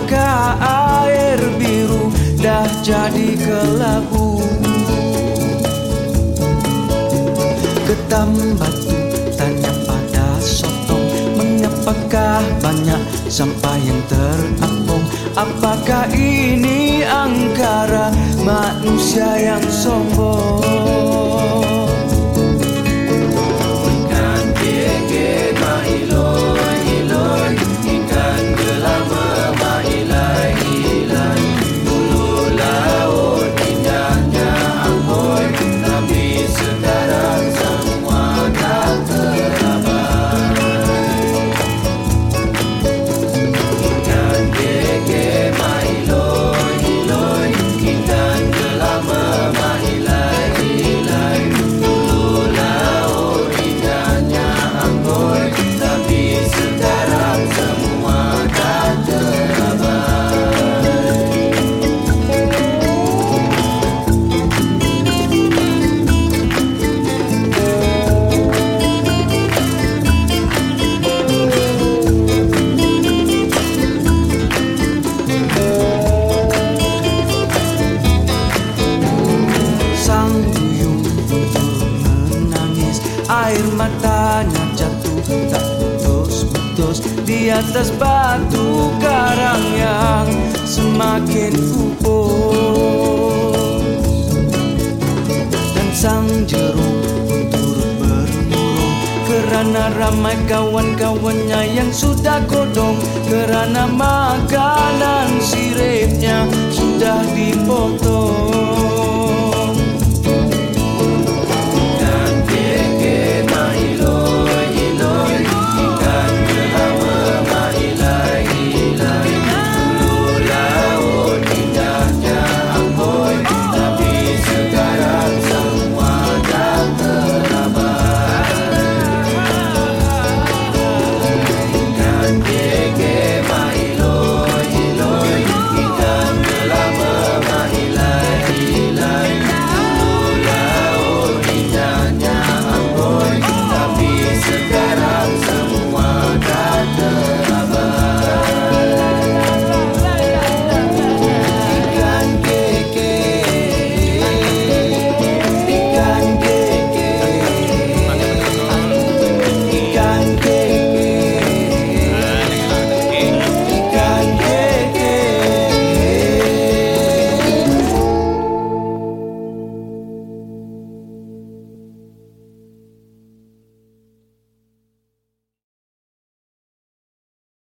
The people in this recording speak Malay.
apakah air biru dah jadi kelabu? Ketam batu tanya pada sotong, mengapakah banyak sampah yang terapung? Apakah ini angkara manusia yang sombong? Ikan gege mailoi iloi, ikan gelama mailai ilai. Dulu laut indahnya amboi, tapi sekarang semua tak terabai. Ikan gege mailoi iloi, ikan gelama mailai ilai. Dulu laut indahnya amboi, tapi sekarang semua tak terabai. Sang duyung menangis, air matanya jatuh tak putus-putus di atas batu karang yang semakin pupus. Dan sang jeruk pun turut bermurung kerana ramai kawan-kawannya yang sudah godong, kerana makanan siripnya sudah dipotong.